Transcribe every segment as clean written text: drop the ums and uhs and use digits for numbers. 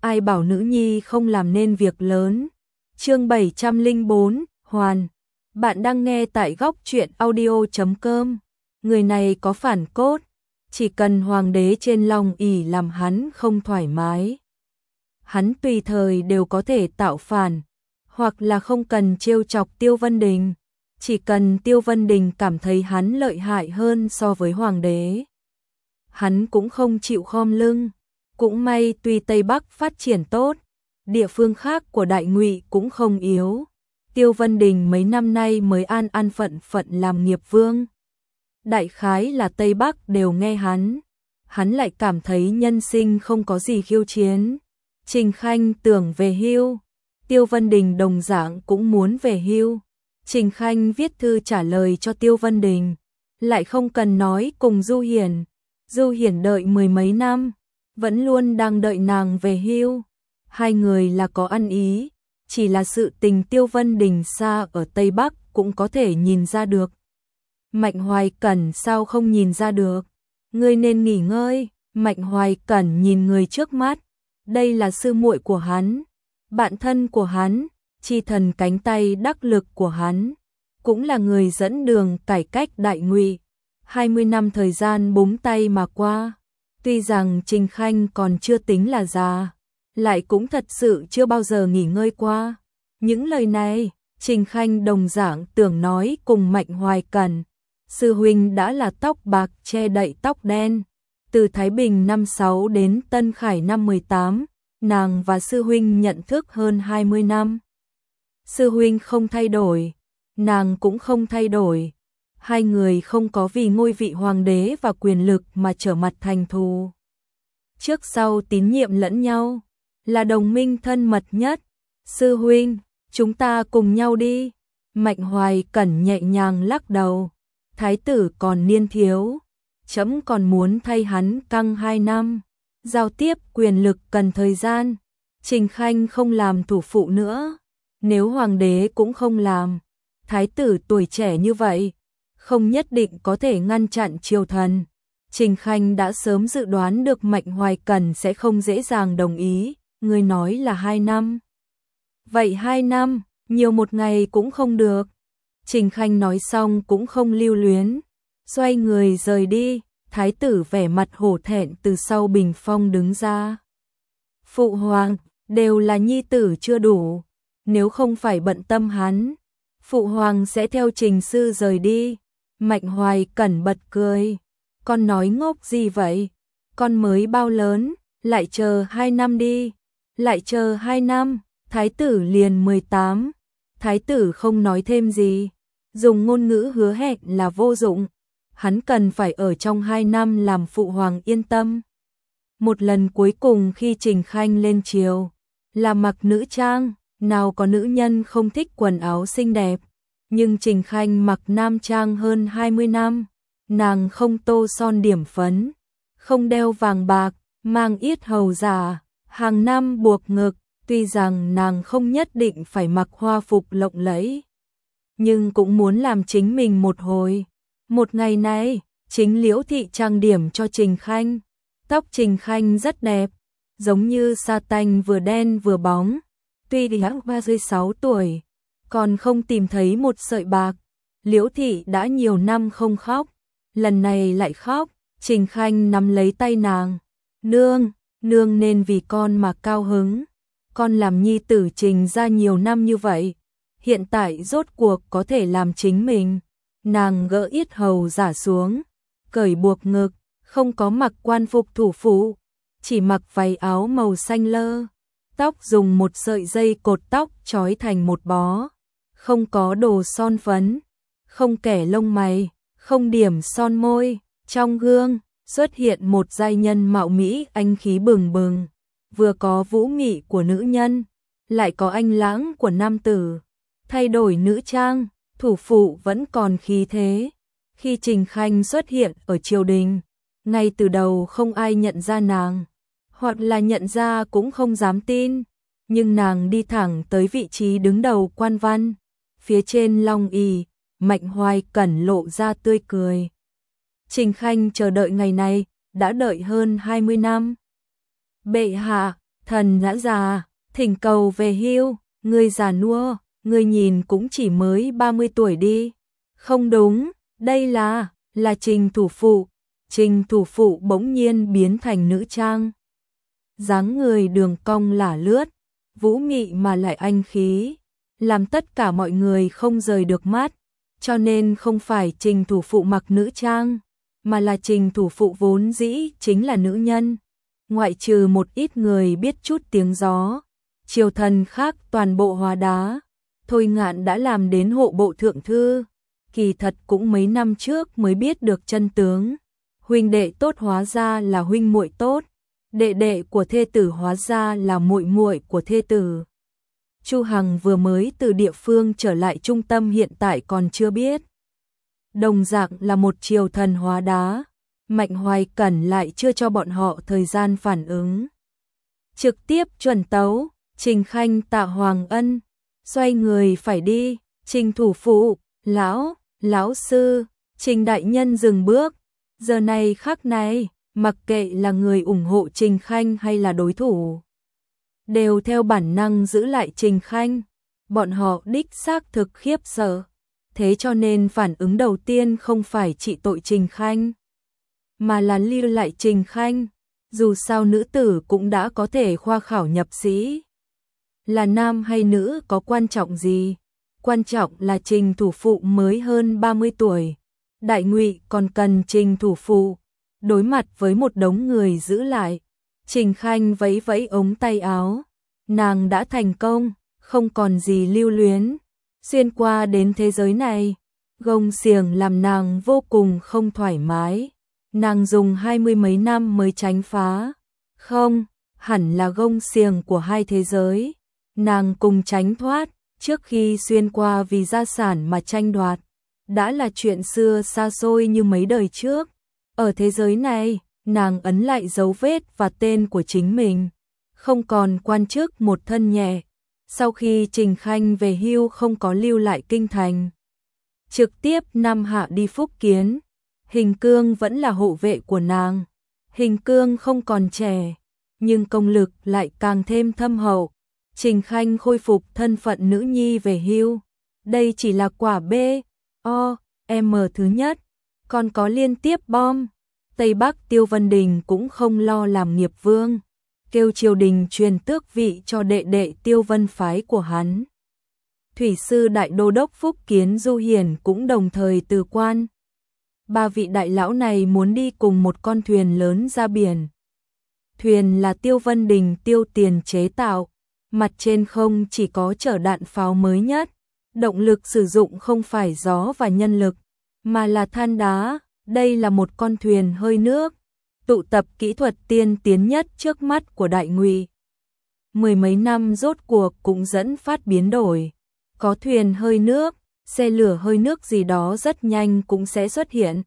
ai bảo nữ nhi không làm nên việc lớn. Chương 704, Hoàn. Bạn đang nghe tại góc truyện audio.com. Người này có phản cốt, chỉ cần hoàng đế trên long ỷ làm hắn không thoải mái, hắn tùy thời đều có thể tạo phản, hoặc là không cần trêu chọc Tiêu Vân Đình, chỉ cần Tiêu Vân Đình cảm thấy hắn lợi hại hơn so với hoàng đế, hắn cũng không chịu khom lưng. Cũng may tuy Tây Bắc phát triển tốt, địa phương khác của Đại Ngụy cũng không yếu. Tiêu Vân Đình mấy năm nay mới an an phận phận làm nghiệp vương. Đại khái là Tây Bắc đều nghe hắn lại cảm thấy nhân sinh không có gì khiêu chiến. Trình Khanh tưởng về hưu, Tiêu Vân Đình đồng dạng cũng muốn về hưu. Trình Khanh viết thư trả lời cho Tiêu Vân Đình, lại không cần nói cùng Du Hiển. Du Hiển đợi mười mấy năm, vẫn luôn đang đợi nàng về hưu. Hai người là có ăn ý, chỉ là sự tình Tiêu Vân Đình xa ở Tây Bắc cũng có thể nhìn ra được. Mạnh Hoài Cẩn sao không nhìn ra được? Ngươi nên nghỉ ngơi. Mạnh Hoài Cẩn nhìn người trước mắt, đây là sư muội của hắn, bạn thân của hắn, chi thần cánh tay đắc lực của hắn, cũng là người dẫn đường cải cách Đại Ngụy. 20 năm thời gian búng tay mà qua, tuy rằng Trình Khanh còn chưa tính là già, lại cũng thật sự chưa bao giờ nghỉ ngơi qua. Những lời này, Trình Khanh đồng dạng tưởng nói cùng Mạnh Hoài Cẩn. Sư huynh đã là tóc bạc che đậy tóc đen, từ Thái Bình năm 6 đến Tân Khải năm 18, nàng và sư huynh nhận thức hơn 20 năm. Sư huynh không thay đổi, nàng cũng không thay đổi. Hai người không có vì ngôi vị hoàng đế và quyền lực mà trở mặt thành thù. Trước sau tín nhiệm lẫn nhau, là đồng minh thân mật nhất. Sư huynh, chúng ta cùng nhau đi. Mạnh Hoài Cẩn nhẹ nhàng lắc đầu. Thái tử còn niên thiếu, trẫm còn muốn thay hắn căng 2 năm. Giao tiếp quyền lực cần thời gian. Trình Khanh không làm thủ phụ nữa. Nếu hoàng đế cũng không làm, thái tử tuổi trẻ như vậy, không nhất định có thể ngăn chặn triều thần. Trình Khanh đã sớm dự đoán được Mạnh Hoài Cẩn sẽ không dễ dàng đồng ý. Người nói là 2 năm. Vậy 2 năm, nhiều một ngày cũng không được. Trình Khanh nói xong cũng không lưu luyến, xoay người rời đi. Thái tử vẻ mặt hổ thẹn từ sau bình phong đứng ra. Phụ hoàng, đều là nhi tử chưa đủ, nếu không phải bận tâm hắn, phụ hoàng sẽ theo Trình sư rời đi. Mạnh Hoài Cẩn bật cười, con nói ngốc gì vậy, con mới bao lớn, lại chờ 2 năm đi, lại chờ 2 năm, thái tử liền 18. Thái tử không nói thêm gì, dùng ngôn ngữ hứa hẹn là vô dụng, hắn cần phải ở trong 2 năm làm phụ hoàng yên tâm. Một lần cuối cùng khi Trình Khanh lên triều, là mặc nữ trang, nào có nữ nhân không thích quần áo xinh đẹp, nhưng Trình Khanh mặc nam trang hơn 20 năm, nàng không tô son điểm phấn, không đeo vàng bạc, mang yết hầu giả, hàng năm buộc ngực, tuy rằng nàng không nhất định phải mặc hoa phục lộng lẫy, nhưng cũng muốn làm chính mình một hồi. Một ngày này, chính Liễu Thị trang điểm cho Trình Khanh. Tóc Trình Khanh rất đẹp, giống như sa tanh vừa đen vừa bóng. Tuy đã 36 tuổi, còn không tìm thấy một sợi bạc. Liễu Thị đã nhiều năm không khóc, lần này lại khóc. Trình Khanh nắm lấy tay nàng. Nương, nương nên vì con mà cao hứng. Con làm nhi tử Trình ra nhiều năm như vậy, hiện tại rốt cuộc có thể làm chính mình. Nàng gỡ yết hầu giả xuống, cởi buộc ngực, không có mặc quan phục thủ phụ, chỉ mặc váy áo màu xanh lơ. Tóc dùng một sợi dây cột tóc trói thành một bó, không có đồ son phấn, không kẻ lông mày, không điểm son môi. Trong gương xuất hiện một giai nhân mạo mỹ anh khí bừng bừng, vừa có vũ mị của nữ nhân, lại có anh lãng của nam tử. Thay đổi nữ trang, thủ phụ vẫn còn khí thế. Khi Trình Khanh xuất hiện ở triều đình, ngay từ đầu không ai nhận ra nàng, hoặc là nhận ra cũng không dám tin, nhưng nàng đi thẳng tới vị trí đứng đầu quan văn. Phía trên long ỷ, Mạnh Hoài Cẩn lộ ra tươi cười. Trình Khanh chờ đợi ngày này, đã đợi hơn 20 năm. Bệ hạ, Thần đã già, thỉnh cầu về hưu, ngươi già nua, ngươi nhìn cũng chỉ mới 30 tuổi đi. Không đúng, đây là Trình thủ phụ. Trình thủ phụ bỗng nhiên biến thành nữ trang. Dáng người đường cong lả lướt, vũ mị mà lại anh khí, làm tất cả mọi người không rời được mắt, cho nên không phải Trình thủ phụ mặc nữ trang, mà là Trình thủ phụ vốn dĩ chính là nữ nhân. Ngoại trừ một ít người biết chút tiếng gió, triều thần khác toàn bộ hóa đá. Thôi Ngạn đã làm đến hộ bộ thượng thư, kỳ thật cũng mấy năm trước mới biết được chân tướng. Huynh đệ tốt hóa ra là huynh muội tốt, đệ đệ của thê tử hóa ra là muội muội của thê tử. Chu Hằng vừa mới từ địa phương trở lại trung tâm hiện tại còn chưa biết. Đồng dạng là một triều thần hóa đá, Mạnh Hoài Cẩn lại chưa cho bọn họ thời gian phản ứng. Trực tiếp chuẩn tấu, Trình Khanh tạ Hoàng Ân, xoay người phải đi, Trình thủ phụ, lão sư, Trình đại nhân dừng bước. Giờ này khắc này, mặc kệ là người ủng hộ Trình Khanh hay là đối thủ, đều theo bản năng giữ lại Trình Khanh. Bọn họ đích xác thực khiếp sợ, thế cho nên phản ứng đầu tiên không phải trị tội Trình Khanh, mà là lưu lại Trình Khanh. Dù sao nữ tử cũng đã có thể khoa khảo nhập sĩ, là nam hay nữ có quan trọng gì, quan trọng là Trình thủ phụ mới hơn 30 tuổi. Đại Ngụy còn cần Trình thủ phụ. Đối mặt với một đống người giữ lại, Trình Khanh vẫy vẫy ống tay áo, nàng đã thành công, không còn gì lưu luyến. Xuyên qua đến thế giới này, gông xiềng làm nàng vô cùng không thoải mái. Nàng dùng 20 mấy năm mới tránh phá. Không, hẳn là gông xiềng của hai thế giới. Nàng cùng tránh thoát, trước khi xuyên qua vì gia sản mà tranh đoạt, đã là chuyện xưa xa xôi như mấy đời trước. Ở thế giới này, nàng ấn lại dấu vết và tên của chính mình, không còn quan chức một thân nhẹ. Sau khi Trình Khanh về hưu không có lưu lại kinh thành, trực tiếp Nam Hạ đi Phúc Kiến. Hình Cương vẫn là hộ vệ của nàng. Hình Cương không còn trẻ, nhưng công lực lại càng thêm thâm hậu. Trình Khanh khôi phục thân phận nữ nhi về hưu. Đây chỉ là quả B.O.M thứ nhất, còn có liên tiếp bom. Tây Bắc Tiêu Vân Đình cũng không lo làm nghiệp vương, kêu triều đình truyền tước vị cho đệ đệ Tiêu Vân phái của hắn. Thủy sư đại đô đốc Phúc Kiến Du Hiển cũng đồng thời từ quan. Ba vị đại lão này muốn đi cùng một con thuyền lớn ra biển. Thuyền là Tiêu Vân Đình tiêu tiền chế tạo, mặt trên không chỉ có chở đạn pháo mới nhất, động lực sử dụng không phải gió và nhân lực, mà là than đá. Đây là một con thuyền hơi nước, tụ tập kỹ thuật tiên tiến nhất trước mắt của Đại Ngụy. Mười mấy năm rốt cuộc cũng dẫn phát biến đổi. Có thuyền hơi nước, xe lửa hơi nước gì đó rất nhanh cũng sẽ xuất hiện.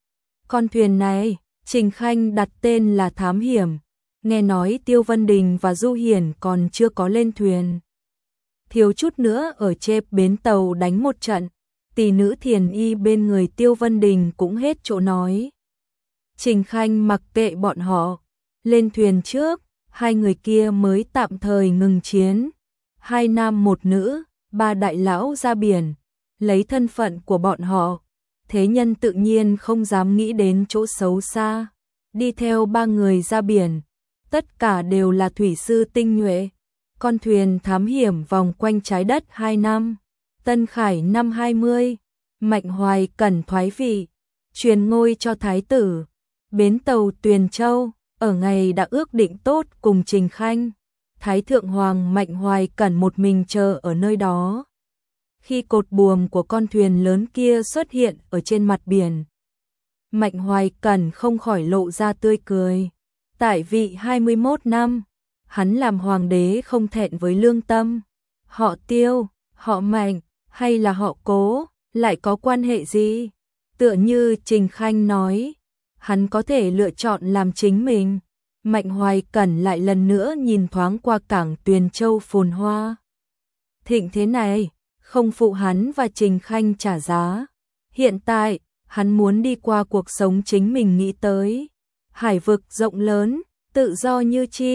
Con thuyền này, Trình Khanh đặt tên là Thám Hiểm. Nghe nói Tiêu Vân Đình và Du Hiển còn chưa có lên thuyền, thiếu chút nữa ở trên bến tàu đánh một trận. Tỷ nữ Thiền Y bên người Tiêu Vân Đình cũng hết chỗ nói. Trình Khanh mặc kệ bọn họ, lên thuyền trước, hai người kia mới tạm thời ngừng chiến. Hai nam một nữ, ba đại lão ra biển, lấy thân phận của bọn họ, thế nhân tự nhiên không dám nghĩ đến chỗ xấu xa. Đi theo ba người ra biển, tất cả đều là thủy sư tinh nhuệ. Con thuyền thám hiểm vòng quanh trái đất 2 năm. Tân Khải năm 20, Mạnh Hoài Cẩn thoái vị, truyền ngôi cho thái tử. Bến tàu Tuyền Châu, ở ngày đã ước định tốt cùng Trình Khanh. Thái thượng hoàng Mạnh Hoài Cẩn một mình chờ ở nơi đó. Khi cột buồm của con thuyền lớn kia xuất hiện ở trên mặt biển, Mạnh Hoài Cẩn không khỏi lộ ra tươi cười. Tại vị 21 năm, hắn làm hoàng đế không thẹn với lương tâm. Họ Tiêu, họ Mạnh, hay là họ Cố, lại có quan hệ gì? Tựa như Trình Khanh nói, hắn có thể lựa chọn làm chính mình. Mạnh Hoài Cẩn lại lần nữa nhìn thoáng qua cảng Tuyền Châu phồn hoa. Thịnh thế này, không phụ hắn và Trình Khanh trả giá. Hiện tại, hắn muốn đi qua cuộc sống chính mình nghĩ tới. Hải vực rộng lớn, tự do như chim,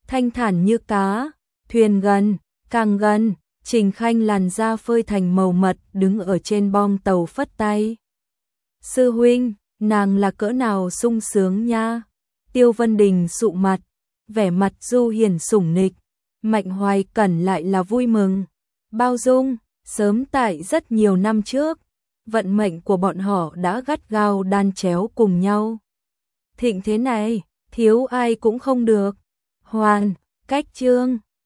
thanh thản như cá, thuyền gần, càng gần, Trình Khanh làn da phơi thành màu mật đứng ở trên bong tàu phất tay. Sư huynh, nàng là cỡ nào sung sướng nha. Tiêu Vân Đình sụ mặt, vẻ mặt du hiền sủng nịch, Mạnh Hoài Cẩn lại là vui mừng, bao dung, sớm tại rất nhiều năm trước, vận mệnh của bọn họ đã gắt gao đan chéo cùng nhau. Thịnh thế này, thiếu ai cũng không được. Hoàn, cách chương